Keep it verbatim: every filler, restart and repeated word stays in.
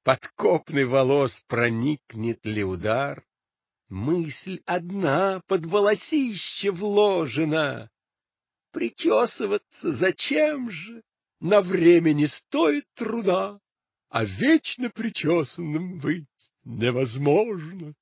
Под копны волос проникнет ли удар? Мысль одна под волосище вложена. Причесываться зачем же? На время не стоит труда, а вечно причесанным быть невозможно.